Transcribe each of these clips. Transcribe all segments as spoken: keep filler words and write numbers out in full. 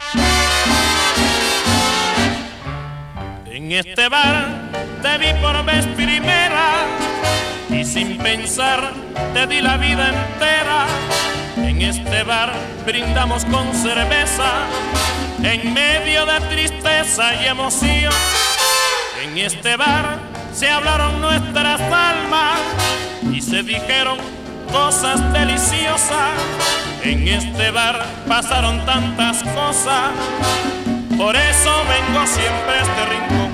En este bar te vi por vez primera y sin pensar te di la vida entera. En este bar brindamos con cerveza en medio de tristeza y emoción. En este bar se hablaron nuestras almas y se dijeron cosas deliciosas. En este bar pasaron tantas cosas, por eso vengo siempre a este rincón.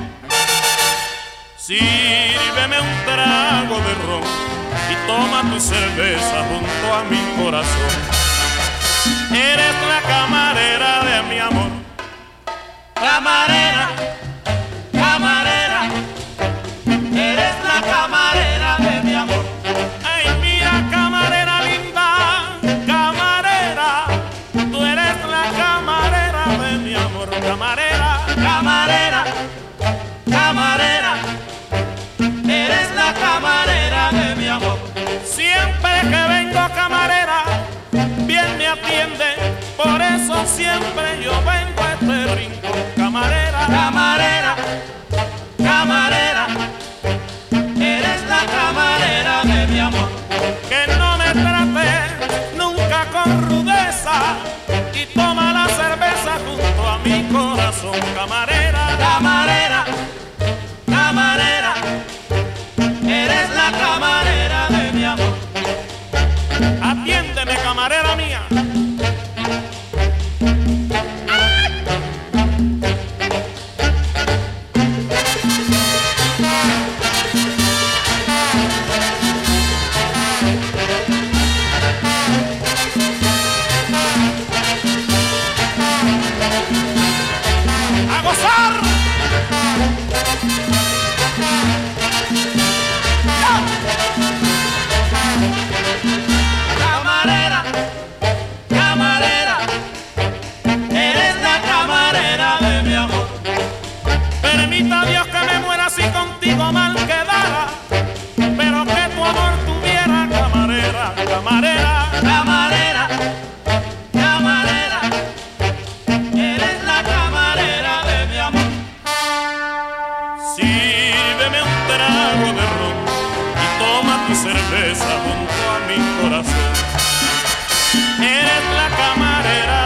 Sírveme un trago de ron y toma tu cerveza junto a mi corazón. Eres la camarera de mi amor. Camarera, camarera, eres la camarera de mi amor. Ay, mira, camarera linda, camarera, tú eres la camarera de mi amor. Camarera, camarera, camarera, eres la camarera de mi amor. Siempre que vengo, camarera, bien me atiende, por eso siempre yo vengo a este rincón. Camarera, camarera, camarera, eres la camarera de mi amor. Que no me trate nunca con rudeza y toma la cerveza junto a mi corazón. Camarera, camarera, camarera, eres la camarera de mi amor. Atiéndeme, camarera mía. ¡A gozar! Camarera, camarera, eres la camarera de mi amor. Permita Dios que me muera si contigo mal quedara, pero que tu amor tuviera. Camarera, camarera, camarera, camarera, eres la camarera de mi amor. Sírveme un trago de ron y toma tu cerveza junto a mi corazón. Eres la camarera